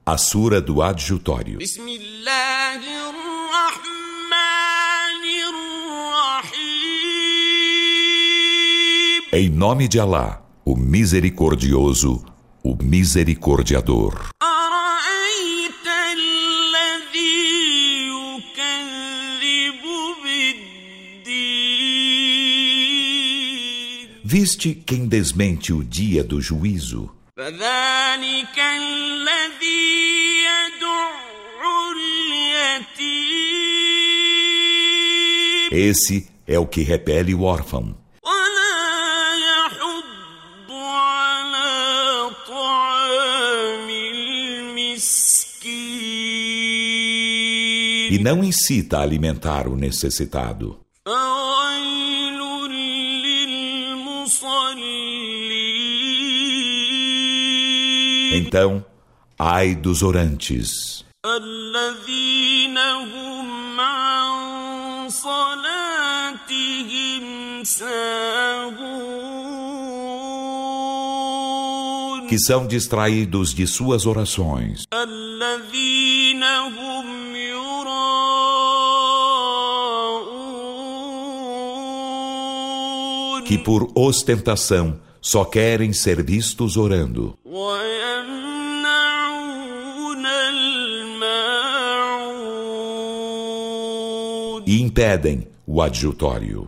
A Sura do Adjutório. Em nome de Alá, o Misericordioso, o Misericordiador. Viste quem desmente o dia do juízo? Esse é o que repele o órfão. E não incita a alimentar o necessitado. Então, ai dos orantes, que são distraídos de suas orações, que por ostentação só querem ser vistos orando, e impedem o adjutório.